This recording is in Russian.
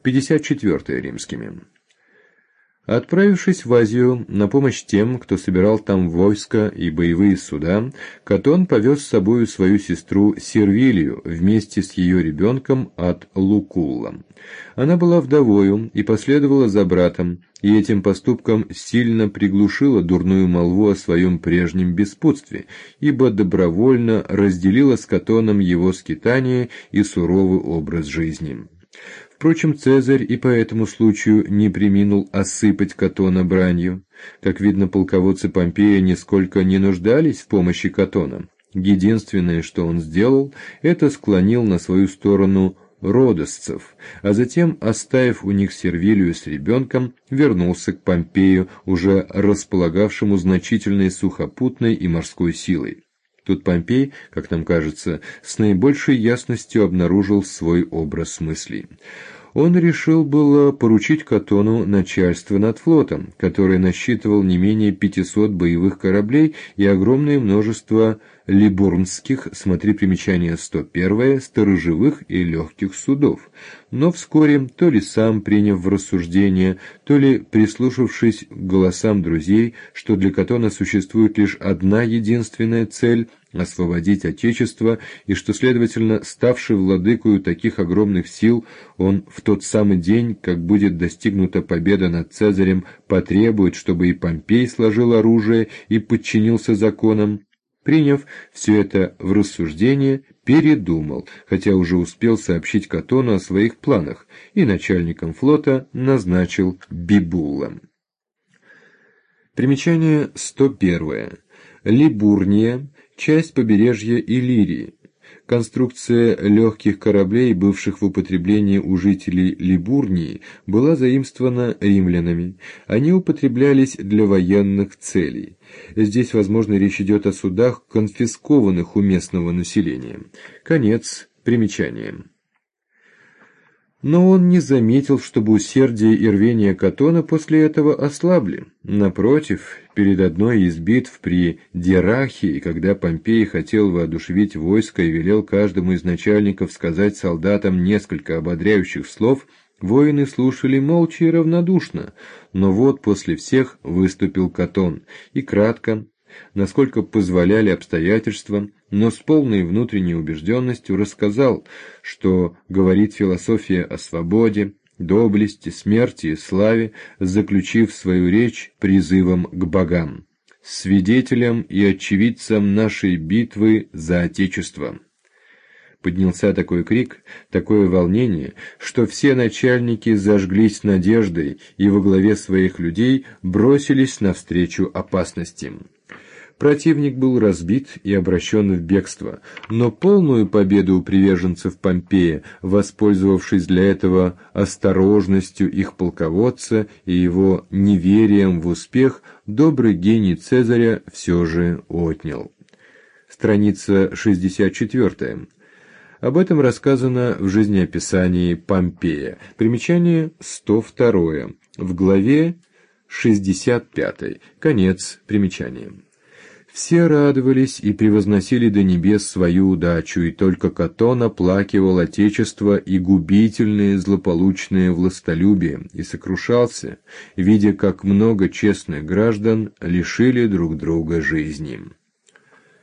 54 римскими. Отправившись в Азию на помощь тем, кто собирал там войска и боевые суда, Катон повез с собою свою сестру Сервилию вместе с ее ребенком от Лукулла. Она была вдовою и последовала за братом, и этим поступком сильно приглушила дурную молву о своем прежнем беспутстве, ибо добровольно разделила с Катоном его скитание и суровый образ жизни. Впрочем, Цезарь и по этому случаю не преминул осыпать Катона бранью. Как видно, полководцы Помпея нисколько не нуждались в помощи Катона. Единственное, что он сделал, это склонил на свою сторону родосцев, а затем, оставив у них Сервилию с ребенком, вернулся к Помпею, уже располагавшему значительной сухопутной и морской силой. Тут Помпей, как нам кажется, с наибольшей ясностью обнаружил свой образ мыслей. Он решил было поручить Катону начальство над флотом, который насчитывал не менее 500 боевых кораблей и огромное множество либурнских, смотри примечание 101, сторожевых и легких судов. Но вскоре, то ли сам приняв в рассуждение, то ли прислушавшись к голосам друзей, что для Катона существует лишь одна единственная цель — освободить Отечество, и что, следовательно, ставший владыкою таких огромных сил, он в тот самый день, как будет достигнута победа над Цезарем, потребует, чтобы и Помпей сложил оружие и подчинился законам. Приняв все это в рассуждение, передумал, хотя уже успел сообщить Катону о своих планах, и начальником флота назначил Бибула. Примечание 101. Либурния — часть побережья Иллирии. Конструкция легких кораблей, бывших в употреблении у жителей Либурнии, была заимствована римлянами. Они употреблялись для военных целей. Здесь, возможно, речь идет о судах, конфискованных у местного населения. Конец примечания. Но он не заметил, чтобы усердие и рвение Катона после этого ослабли. Напротив, перед одной из битв при Дирахии, когда Помпей хотел воодушевить войско и велел каждому из начальников сказать солдатам несколько ободряющих слов, воины слушали молча и равнодушно. Но вот после всех выступил Катон, и кратко, насколько позволяли обстоятельства, но с полной внутренней убежденностью рассказал, что говорит философия о свободе, доблести, смерти и славе, заключив свою речь призывом к богам, свидетелям и очевидцам нашей битвы за Отечество. Поднялся такой крик, такое волнение, что все начальники зажглись надеждой и во главе своих людей бросились навстречу опасности. Противник был разбит и обращен в бегство, но полную победу у приверженцев Помпея, воспользовавшись для этого осторожностью их полководца и его неверием в успех, добрый гений Цезаря все же отнял. Страница 64. Об этом рассказано в жизнеописании Помпея. Примечание 102. В главе 65. Конец примечания. Все радовались и превозносили до небес свою удачу, и только Катон оплакивал Отечество и губительное злополучное властолюбие, и сокрушался, видя, как много честных граждан лишили друг друга жизни.